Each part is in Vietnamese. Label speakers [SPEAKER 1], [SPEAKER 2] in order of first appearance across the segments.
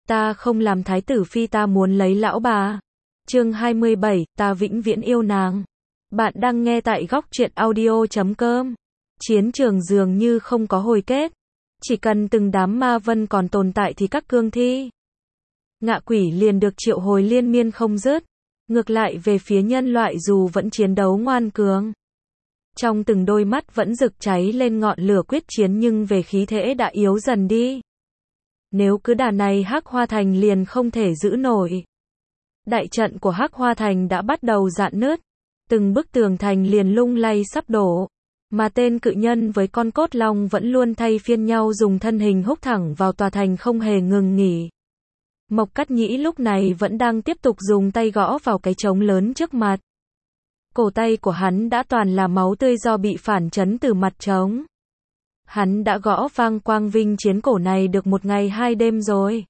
[SPEAKER 1] Ta không làm thái tử phi, ta muốn lấy lão bà. Chương 27, ta vĩnh viễn yêu nàng. Bạn đang nghe tại góc truyện audio.com. Chiến trường dường như không có hồi kết. Chỉ cần từng đám ma vân còn tồn tại thì các cương thi, ngạ quỷ liền được triệu hồi liên miên không dứt. Ngược lại về phía nhân loại dù vẫn chiến đấu ngoan cường, trong từng đôi mắt vẫn rực cháy lên ngọn lửa quyết chiến, nhưng về khí thế đã yếu dần đi. Nếu cứ đà này Hắc Hoa Thành liền không thể giữ nổi. Đại trận của Hắc Hoa Thành đã bắt đầu rạn nứt, từng bức tường thành liền lung lay sắp đổ, mà tên cự nhân với con cốt long vẫn luôn thay phiên nhau dùng thân hình húc thẳng vào tòa thành không hề ngừng nghỉ. Mộc Cát Nhĩ lúc này vẫn đang tiếp tục dùng tay gõ vào cái trống lớn trước mặt. Cổ tay của hắn đã toàn là máu tươi do bị phản chấn từ mặt trống. Hắn đã gõ vang quang vinh chiến cổ này được 1 ngày 2 đêm rồi.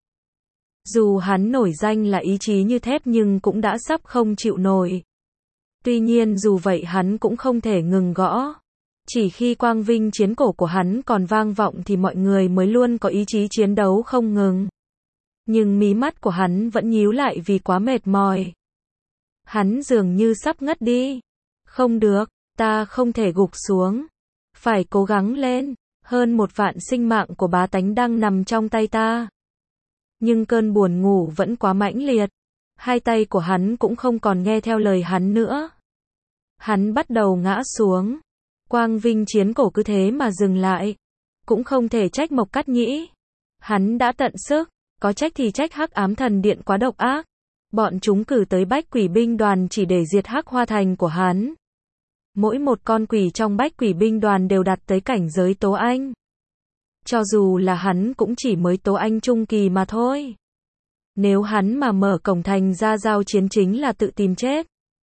[SPEAKER 1] Dù hắn nổi danh là ý chí như thép nhưng cũng đã sắp không chịu nổi. Tuy nhiên dù vậy hắn cũng không thể ngừng gõ. Chỉ khi quang vinh chiến cổ của hắn còn vang vọng thì mọi người mới luôn có ý chí chiến đấu không ngừng. Nhưng mí mắt của hắn vẫn nhíu lại vì quá mệt mỏi. Hắn dường như sắp ngất đi. Không được, ta không thể gục xuống. Phải cố gắng lên. Hơn 1 vạn sinh mạng của bá tánh đang nằm trong tay ta. Nhưng cơn buồn ngủ vẫn quá mãnh liệt. Hai tay của hắn cũng không còn nghe theo lời hắn nữa. Hắn bắt đầu ngã xuống. Quang vinh chiến cổ cứ thế mà dừng lại. Cũng không thể trách Mộc Cát Nhĩ. Hắn đã tận sức. Có trách thì trách Hắc Ám Thần Điện quá độc ác. Bọn chúng cử tới Bách Quỷ binh đoàn chỉ để diệt Hắc Hoa Thành của hắn. Mỗi một con quỷ trong Bách Quỷ binh đoàn đều đạt tới cảnh giới tố anh. Cho dù là hắn cũng chỉ mới tố anh trung kỳ mà thôi. Nếu hắn mà mở cổng thành ra giao chiến chính là tự tìm chết.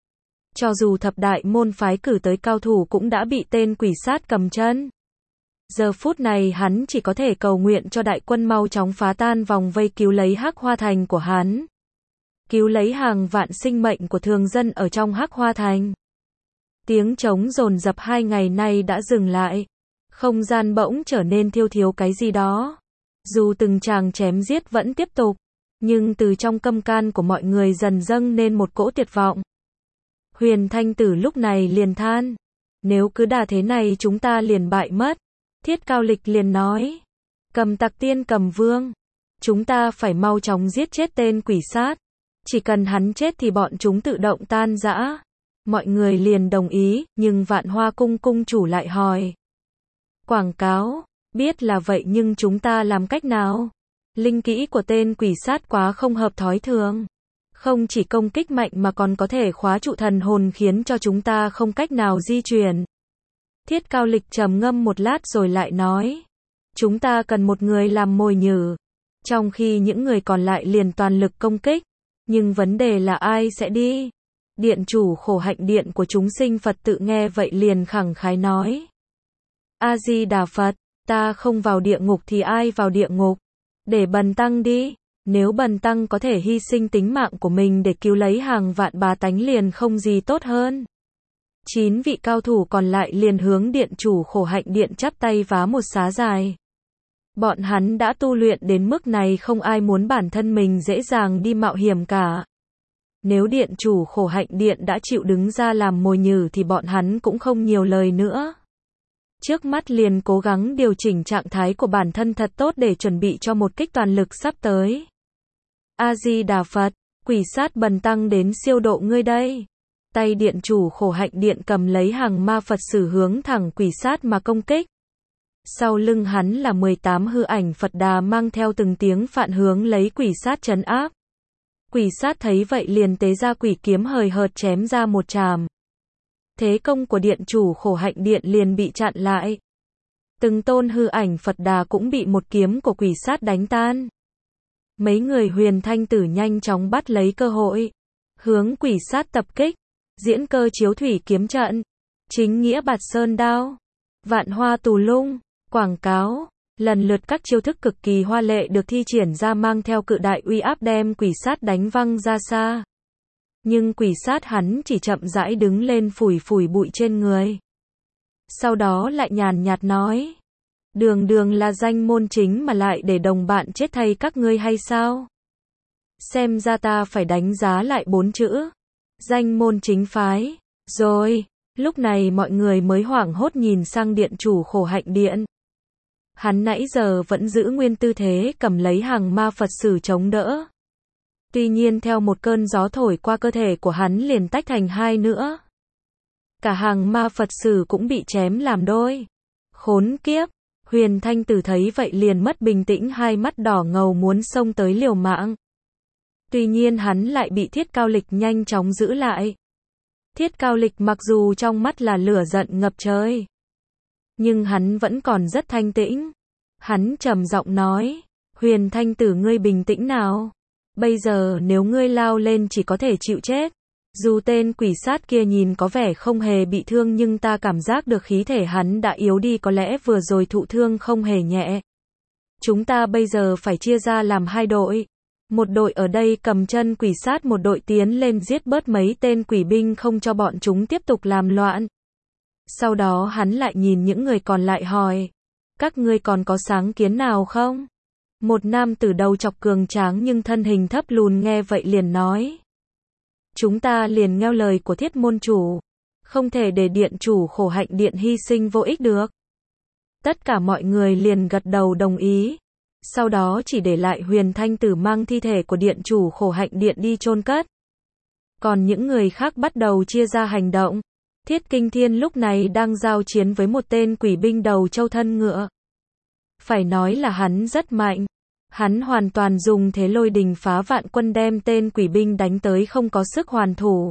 [SPEAKER 1] Cho dù thập đại môn phái cử tới cao thủ cũng đã bị tên quỷ sát cầm chân. Giờ phút này hắn chỉ có thể cầu nguyện cho đại quân mau chóng phá tan vòng vây, cứu lấy Hắc Hoa Thành của hắn. Cứu lấy hàng vạn sinh mệnh của thường dân ở trong Hắc Hoa Thành. Tiếng trống dồn dập 2 ngày nay đã dừng lại. Không gian bỗng trở nên thiếu cái gì đó. Dù từng tràng chém giết vẫn tiếp tục, nhưng từ trong tâm can của mọi người dần dâng lên một cỗ tuyệt vọng. Huyền Thanh Tử lúc này liền than. Nếu cứ đà thế này chúng ta liền bại mất. Thiết Cao Lịch liền nói. Cầm Tặc Tiên Cầm Vương. Chúng ta phải mau chóng giết chết tên quỷ sát. Chỉ cần hắn chết thì bọn chúng tự động tan rã. Mọi người liền đồng ý, nhưng Vạn Hoa Cung cung chủ lại hỏi. Quảng cáo, biết là vậy nhưng chúng ta làm cách nào? Linh kỹ của tên quỷ sát quá không hợp thói thường. Không chỉ công kích mạnh mà còn có thể khóa trụ thần hồn khiến cho chúng ta không cách nào di chuyển. Thiết Cao Lịch trầm ngâm một lát rồi lại nói. Chúng ta cần một người làm mồi nhử. Trong khi những người còn lại liền toàn lực công kích. Nhưng vấn đề là ai sẽ đi? Điện chủ Khổ Hạnh Điện của chúng sinh Phật tự nghe vậy liền khẳng khái nói. A-di-đà Phật, ta không vào địa ngục thì ai vào địa ngục? Để Bần Tăng đi. Nếu Bần Tăng có thể hy sinh tính mạng của mình để cứu lấy hàng vạn bá tánh liền không gì tốt hơn. 9 vị cao thủ còn lại liền hướng điện chủ Khổ Hạnh Điện chắp tay vá một xá dài. Bọn hắn đã tu luyện đến mức này không ai muốn bản thân mình dễ dàng đi mạo hiểm cả. Nếu điện chủ Khổ Hạnh Điện đã chịu đứng ra làm mồi nhử thì bọn hắn cũng không nhiều lời nữa. Trước mắt liền cố gắng điều chỉnh trạng thái của bản thân thật tốt để chuẩn bị cho một kích toàn lực sắp tới. A-di-đà Phật, quỷ sát Bần Tăng đến siêu độ ngươi đây. Tay điện chủ Khổ Hạnh Điện cầm lấy hàng ma Phật sử hướng thẳng quỷ sát mà công kích. Sau lưng hắn là 18 hư ảnh Phật Đà mang theo từng tiếng phạn hướng lấy quỷ sát trấn áp. Quỷ sát thấy vậy liền tế ra quỷ kiếm hời hợt chém ra một chàm. Thế công của điện chủ Khổ Hạnh Điện liền bị chặn lại. Từng tôn hư ảnh Phật Đà cũng bị một kiếm của quỷ sát đánh tan. Mấy người Huyền Thanh Tử nhanh chóng bắt lấy cơ hội, hướng quỷ sát tập kích. Diễn Cơ Chiếu Thủy kiếm trận, Chính Nghĩa Bạt Sơn đao, Vạn Hoa Tù Lung, quảng cáo. Lần lượt các chiêu thức cực kỳ hoa lệ được thi triển ra mang theo cự đại uy áp đem quỷ sát đánh văng ra xa. Nhưng quỷ sát hắn chỉ chậm rãi đứng lên phủi phủi bụi trên người. Sau đó lại nhàn nhạt nói. Đường đường là danh môn chính mà lại để đồng bạn chết thay các ngươi hay sao? Xem ra ta phải đánh giá lại 4 chữ. Danh môn chính phái. Rồi, lúc này mọi người mới hoảng hốt nhìn sang điện chủ Khổ Hạnh Điện. Hắn nãy giờ vẫn giữ nguyên tư thế cầm lấy hàng ma Phật sử chống đỡ. Tuy nhiên theo một cơn gió thổi qua cơ thể của hắn liền tách thành hai nữa. Cả hàng ma Phật sử cũng bị chém làm đôi. Khốn kiếp, Huyền Thanh Tử thấy vậy liền mất bình tĩnh, hai mắt đỏ ngầu muốn xông tới liều mạng. Tuy nhiên hắn lại bị Thiết Cao Lịch nhanh chóng giữ lại. Thiết Cao Lịch mặc dù trong mắt là lửa giận ngập trời, nhưng hắn vẫn còn rất thanh tĩnh. Hắn trầm giọng nói, Huyền Thanh Tử ngươi bình tĩnh nào. Bây giờ nếu ngươi lao lên chỉ có thể chịu chết. Dù tên quỷ sát kia nhìn có vẻ không hề bị thương nhưng ta cảm giác được khí thể hắn đã yếu đi, có lẽ vừa rồi thụ thương không hề nhẹ. Chúng ta bây giờ phải chia ra làm hai đội. Một đội ở đây cầm chân quỷ sát, một đội tiến lên giết bớt mấy tên quỷ binh không cho bọn chúng tiếp tục làm loạn. Sau đó hắn lại nhìn những người còn lại hỏi, các ngươi còn có sáng kiến nào không? Một nam tử đầu chọc cường tráng nhưng thân hình thấp lùn nghe vậy liền nói, chúng ta liền nghe lời của Thiết môn chủ, không thể để điện chủ Khổ Hạnh Điện hy sinh vô ích được. Tất cả mọi người liền gật đầu đồng ý. Sau đó chỉ để lại Huyền Thanh Tử mang thi thể của điện chủ Khổ Hạnh Điện đi chôn cất. Còn những người khác bắt đầu chia ra hành động. Thiết Kinh Thiên lúc này đang giao chiến với một tên quỷ binh đầu trâu thân ngựa. Phải nói là hắn rất mạnh. Hắn hoàn toàn dùng thế lôi đình phá vạn quân đem tên quỷ binh đánh tới không có sức hoàn thủ.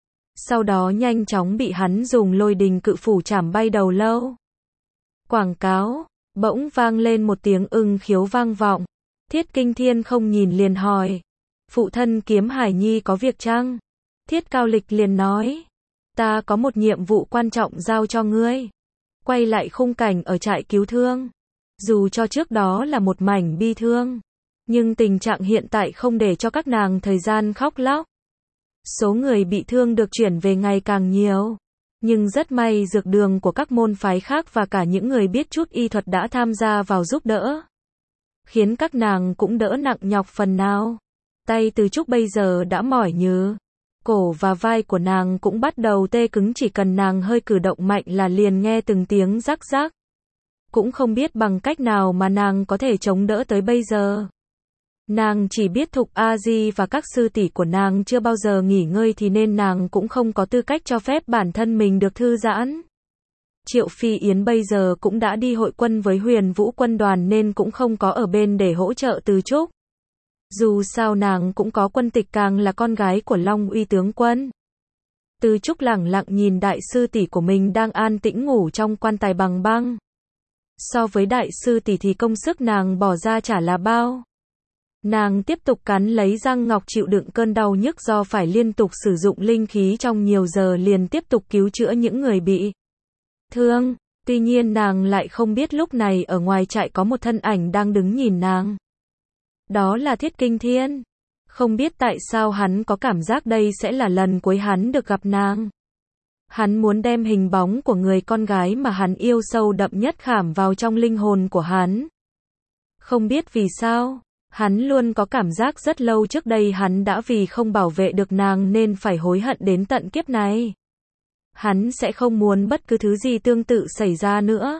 [SPEAKER 1] Sau đó nhanh chóng bị hắn dùng lôi đình cự phủ chảm bay đầu lâu. Quảng cáo, bỗng vang lên một tiếng ưng khiếu vang vọng. Thiết Kinh Thiên không nhìn liền hỏi, phụ thân Kiếm Hải Nhi có việc chăng? Thiết Cao Lịch liền nói, ta có một nhiệm vụ quan trọng giao cho ngươi. Quay lại khung cảnh ở trại cứu thương. Dù cho trước đó là một mảnh bi thương, nhưng tình trạng hiện tại không để cho các nàng thời gian khóc lóc. Số người bị thương được chuyển về ngày càng nhiều. Nhưng rất may dược đường của các môn phái khác và cả những người biết chút y thuật đã tham gia vào giúp đỡ, khiến các nàng cũng đỡ nặng nhọc phần nào. Tay Từ Trúc bây giờ đã mỏi nhừ. Cổ và vai của nàng cũng bắt đầu tê cứng, chỉ cần nàng hơi cử động mạnh là liền nghe từng tiếng rắc rắc. Cũng không biết bằng cách nào mà nàng có thể chống đỡ tới bây giờ. Nàng chỉ biết Thục A Di và các sư tỷ của nàng chưa bao giờ nghỉ ngơi thì nên nàng cũng không có tư cách cho phép bản thân mình được thư giãn. Triệu Phi Yến bây giờ cũng đã đi hội quân với Huyền Vũ quân đoàn nên cũng không có ở bên để hỗ trợ Từ Trúc. Dù sao nàng cũng có quân tịch, càng là con gái của Long Uy tướng quân. Từ Trúc lẳng lặng nhìn đại sư tỷ của mình đang an tĩnh ngủ trong quan tài bằng băng. So với đại sư tỷ thì công sức nàng bỏ ra chả là bao. Nàng tiếp tục cắn lấy răng ngọc chịu đựng cơn đau nhức do phải liên tục sử dụng linh khí trong nhiều giờ liền tiếp tục cứu chữa những người bị thương. Tuy nhiên nàng lại không biết lúc này ở ngoài trại có một thân ảnh đang đứng nhìn nàng. Đó là Thiết Kinh Thiên. Không biết tại sao hắn có cảm giác đây sẽ là lần cuối hắn được gặp nàng. Hắn muốn đem hình bóng của người con gái mà hắn yêu sâu đậm nhất khảm vào trong linh hồn của hắn. Không biết vì sao, hắn luôn có cảm giác rất lâu trước đây hắn đã vì không bảo vệ được nàng nên phải hối hận đến tận kiếp này. Hắn sẽ không muốn bất cứ thứ gì tương tự xảy ra nữa.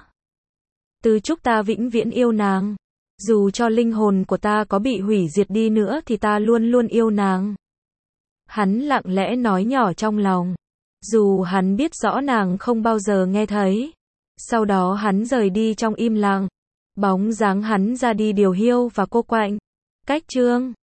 [SPEAKER 1] Từ Trúc, ta vĩnh viễn yêu nàng. Dù cho linh hồn của ta có bị hủy diệt đi nữa thì ta luôn luôn yêu nàng. Hắn lặng lẽ nói nhỏ trong lòng. Dù hắn biết rõ nàng không bao giờ nghe thấy. Sau đó hắn rời đi trong im lặng. Bóng dáng hắn ra đi điều hiu và cô quạnh. Cách chương